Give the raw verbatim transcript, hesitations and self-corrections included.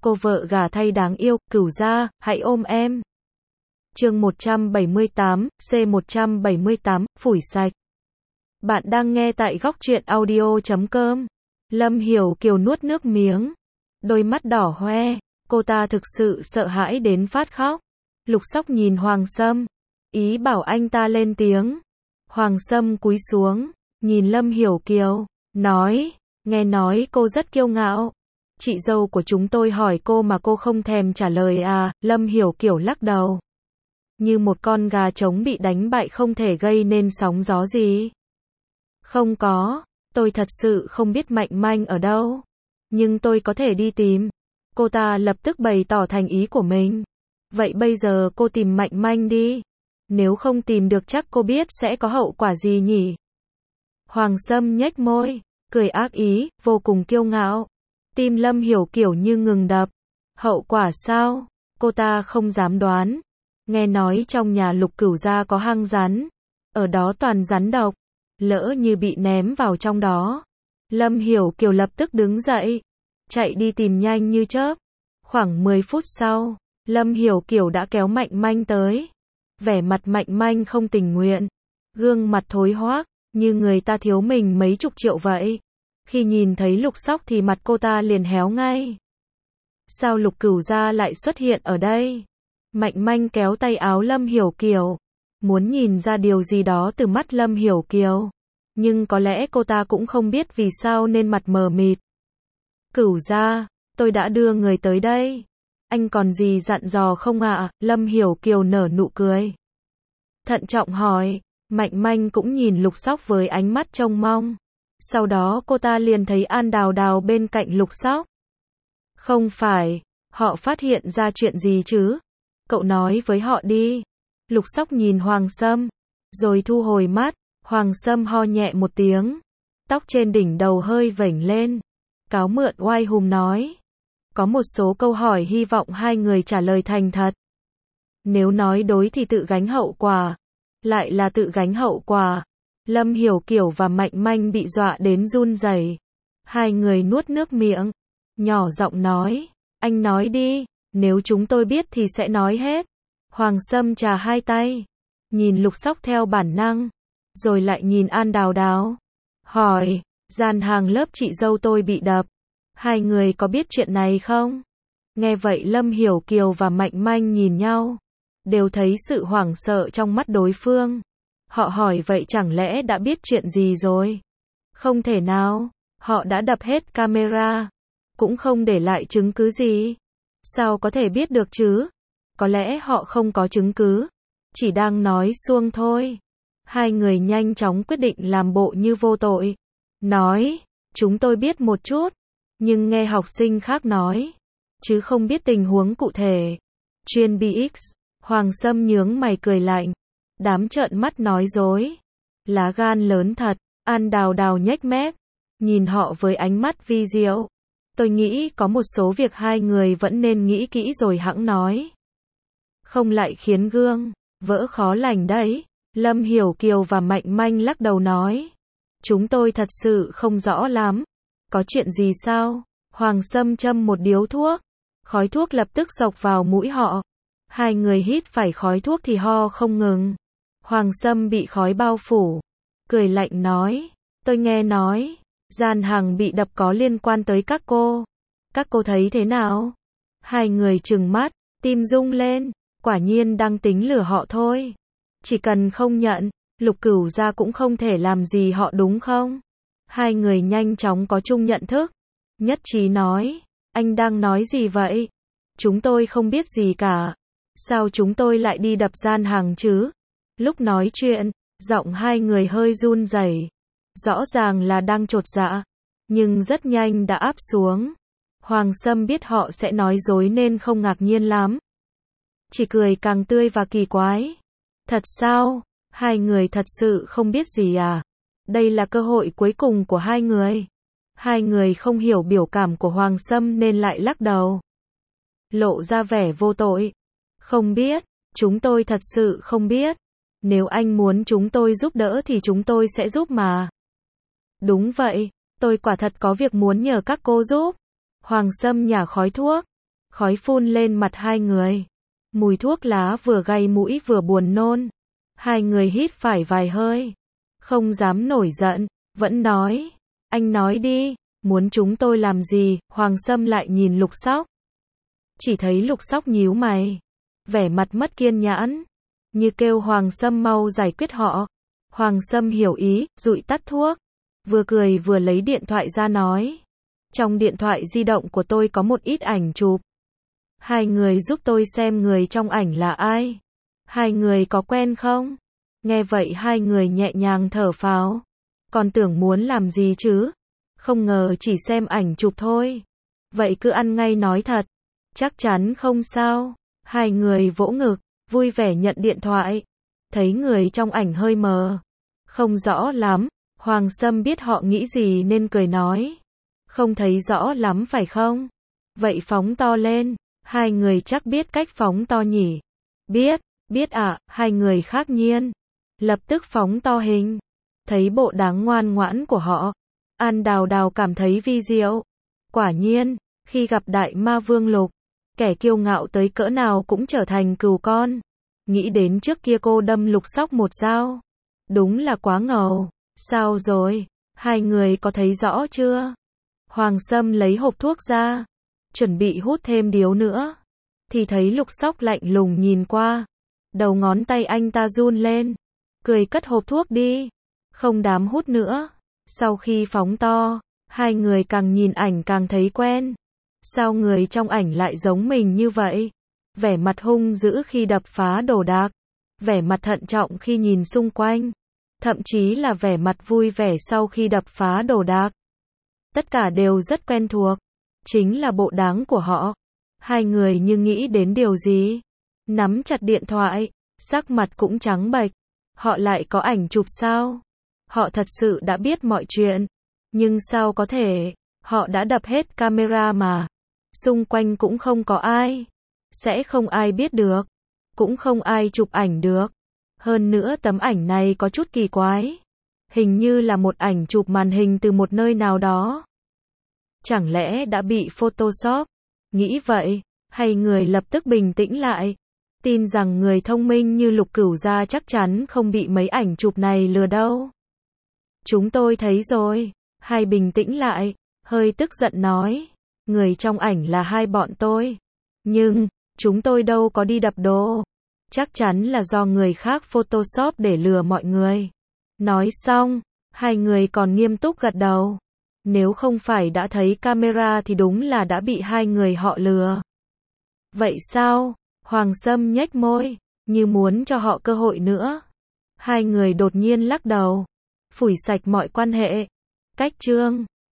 cô vợ gả thay đáng yêu, Cửu gia, hãy ôm em. Chương một trăm bảy mươi tám, C một trăm bảy mươi tám, phủi sạch. Bạn đang nghe tại góc truyện audio chấm com. Lâm Hiểu Kiều nuốt nước miếng, đôi mắt đỏ hoe, cô ta thực sự sợ hãi đến phát khóc. Lục Sóc nhìn Hoàng Sâm, ý bảo anh ta lên tiếng. Hoàng Sâm cúi xuống, nhìn Lâm Hiểu Kiều, nói, nghe nói cô rất kiêu ngạo. Chị dâu của chúng tôi hỏi cô mà cô không thèm trả lời à? Lâm Hiểu Kiều lắc đầu, như một con gà trống bị đánh bại không thể gây nên sóng gió gì. Không có, tôi thật sự không biết Mạnh Manh ở đâu, nhưng tôi có thể đi tìm. Cô ta lập tức bày tỏ thành ý của mình. Vậy bây giờ cô tìm Mạnh Manh đi. Nếu không tìm được chắc cô biết sẽ có hậu quả gì nhỉ? Hoàng Sâm nhếch môi, cười ác ý, vô cùng kiêu ngạo. Tim Lâm Hiểu Kiều như ngừng đập. Hậu quả sao? Cô ta không dám đoán. Nghe nói trong nhà Lục Cửu gia có hang rắn, ở đó toàn rắn độc, lỡ như bị ném vào trong đó. Lâm Hiểu Kiều lập tức đứng dậy, chạy đi tìm nhanh như chớp. Khoảng mười phút sau, Lâm Hiểu Kiều đã kéo Mạnh Manh tới. Vẻ mặt Mạnh Manh không tình nguyện, gương mặt thối hoác, như người ta thiếu mình mấy chục triệu vậy. Khi nhìn thấy Lục Sóc thì mặt cô ta liền héo ngay. Sao Lục Cửu gia lại xuất hiện ở đây? Mạnh Manh kéo tay áo Lâm Hiểu Kiều, muốn nhìn ra điều gì đó từ mắt Lâm Hiểu Kiều. Nhưng có lẽ cô ta cũng không biết vì sao nên mặt mờ mịt. Cửu gia, tôi đã đưa người tới đây. Anh còn gì dặn dò không ạ? Lâm Hiểu Kiều nở nụ cười, thận trọng hỏi. Mạnh Manh cũng nhìn Lục Sóc với ánh mắt trông mong. Sau đó cô ta liền thấy An Đào Đào bên cạnh Lục Sóc. Không phải, họ phát hiện ra chuyện gì chứ? Cậu nói với họ đi. Lục Sóc nhìn Hoàng Sâm, rồi thu hồi mắt. Hoàng Sâm ho nhẹ một tiếng, tóc trên đỉnh đầu hơi vểnh lên, cáo mượn oai hùng nói. Có một số câu hỏi hy vọng hai người trả lời thành thật. Nếu nói đối thì tự gánh hậu quả. Lại là tự gánh hậu quả. Lâm Hiểu Kiều và Mạnh Manh bị dọa đến run rẩy. Hai người nuốt nước miệng, nhỏ giọng nói, anh nói đi, nếu chúng tôi biết thì sẽ nói hết. Hoàng Sâm chà hai tay, nhìn Lục Sóc theo bản năng, rồi lại nhìn An Đào Đào, hỏi, gian hàng lớp chị dâu tôi bị đập, hai người có biết chuyện này không? Nghe vậy Lâm Hiểu Kiều và Mạnh Manh nhìn nhau, đều thấy sự hoảng sợ trong mắt đối phương. Họ hỏi vậy chẳng lẽ đã biết chuyện gì rồi? Không thể nào, họ đã đập hết camera, cũng không để lại chứng cứ gì. Sao có thể biết được chứ? Có lẽ họ không có chứng cứ, chỉ đang nói suông thôi. Hai người nhanh chóng quyết định làm bộ như vô tội. Nói, chúng tôi biết một chút, nhưng nghe học sinh khác nói, chứ không biết tình huống cụ thể. Chuyên bê ích, Hoàng Sâm nhướng mày cười lạnh. Đám trợn mắt nói dối. Lá gan lớn thật. An Đào Đào nhếch mép, nhìn họ với ánh mắt vi diệu. Tôi nghĩ có một số việc hai người vẫn nên nghĩ kỹ rồi hẵng nói. Không lại khiến gương vỡ khó lành đấy. Lâm Hiểu Kiều và Mạnh Manh lắc đầu nói. Chúng tôi thật sự không rõ lắm. Có chuyện gì sao? Hoàng Sâm châm một điếu thuốc. Khói thuốc lập tức xộc vào mũi họ. Hai người hít phải khói thuốc thì ho không ngừng. Hoàng Sâm bị khói bao phủ, cười lạnh nói. Tôi nghe nói, gian hàng bị đập có liên quan tới các cô. Các cô thấy thế nào? Hai người trừng mắt, tim rung lên. Quả nhiên đang tính lừa họ thôi. Chỉ cần không nhận, Lục Cửu gia cũng không thể làm gì họ đúng không? Hai người nhanh chóng có chung nhận thức, nhất trí nói. Anh đang nói gì vậy? Chúng tôi không biết gì cả. Sao chúng tôi lại đi đập gian hàng chứ? Lúc nói chuyện, giọng hai người hơi run rẩy. Rõ ràng là đang chột dạ, nhưng rất nhanh đã áp xuống. Hoàng Sâm biết họ sẽ nói dối nên không ngạc nhiên lắm, chỉ cười càng tươi và kỳ quái. Thật sao? Hai người thật sự không biết gì à? Đây là cơ hội cuối cùng của hai người. Hai người không hiểu biểu cảm của Hoàng Sâm nên lại lắc đầu, lộ ra vẻ vô tội. Không biết, chúng tôi thật sự không biết. Nếu anh muốn chúng tôi giúp đỡ thì chúng tôi sẽ giúp mà. Đúng vậy, tôi quả thật có việc muốn nhờ các cô giúp. Hoàng Sâm nhả khói thuốc, khói phun lên mặt hai người. Mùi thuốc lá vừa gây mũi vừa buồn nôn. Hai người hít phải vài hơi. Không dám nổi giận, vẫn nói. Anh nói đi, muốn chúng tôi làm gì? Hoàng Sâm lại nhìn Lục Sóc. Chỉ thấy Lục Sóc nhíu mày. Vẻ mặt mất kiên nhẫn. Như kêu Hoàng Sâm mau giải quyết họ. Hoàng Sâm hiểu ý, dụi tắt thuốc. Vừa cười vừa lấy điện thoại ra nói. Trong điện thoại di động của tôi có một ít ảnh chụp. Hai người giúp tôi xem người trong ảnh là ai. Hai người có quen không? Nghe vậy hai người nhẹ nhàng thở phào. Còn tưởng muốn làm gì chứ? Không ngờ chỉ xem ảnh chụp thôi. Vậy cứ ăn ngay nói thật. Chắc chắn không sao. Hai người vỗ ngực, vui vẻ nhận điện thoại. Thấy người trong ảnh hơi mờ. Không rõ lắm. Hoàng Sâm biết họ nghĩ gì nên cười nói. Không thấy rõ lắm phải không? Vậy phóng to lên. Hai người chắc biết cách phóng to nhỉ? Biết, biết ạ, à, hai người khác nhiên. Lập tức phóng to hình. Thấy bộ đáng ngoan ngoãn của họ. An Đào Đào cảm thấy vi diệu. Quả nhiên, khi gặp đại ma vương Lục, kẻ kiêu ngạo tới cỡ nào cũng trở thành cừu con. Nghĩ đến trước kia cô đâm Lục Sóc một dao. Đúng là quá ngầu. Sao rồi? Hai người có thấy rõ chưa? Hoàng Sâm lấy hộp thuốc ra. Chuẩn bị hút thêm điếu nữa. Thì thấy Lục Sóc lạnh lùng nhìn qua. Đầu ngón tay anh ta run lên. Cười cất hộp thuốc đi. Không dám hút nữa. Sau khi phóng to, hai người càng nhìn ảnh càng thấy quen. Sao người trong ảnh lại giống mình như vậy? Vẻ mặt hung dữ khi đập phá đồ đạc. Vẻ mặt thận trọng khi nhìn xung quanh. Thậm chí là vẻ mặt vui vẻ sau khi đập phá đồ đạc. Tất cả đều rất quen thuộc. Chính là bộ dáng của họ. Hai người như nghĩ đến điều gì. Nắm chặt điện thoại. Sắc mặt cũng trắng bệch. Họ lại có ảnh chụp sao? Họ thật sự đã biết mọi chuyện. Nhưng sao có thể? Họ đã đập hết camera mà. Xung quanh cũng không có ai. Sẽ không ai biết được. Cũng không ai chụp ảnh được. Hơn nữa tấm ảnh này có chút kỳ quái. Hình như là một ảnh chụp màn hình từ một nơi nào đó. Chẳng lẽ đã bị Photoshop? Nghĩ vậy, hay người lập tức bình tĩnh lại. Tin rằng người thông minh như Lục Cửu gia chắc chắn không bị mấy ảnh chụp này lừa đâu. Chúng tôi thấy rồi. Hai bình tĩnh lại, hơi tức giận nói. Người trong ảnh là hai bọn tôi. Nhưng, chúng tôi đâu có đi đập đồ. Chắc chắn là do người khác Photoshop để lừa mọi người. Nói xong, hai người còn nghiêm túc gật đầu. Nếu không phải đã thấy camera thì đúng là đã bị hai người họ lừa. Vậy sao? Hoàng Sâm nhếch môi, như muốn cho họ cơ hội nữa. Hai người đột nhiên lắc đầu. Phủi sạch mọi quan hệ. Cách chương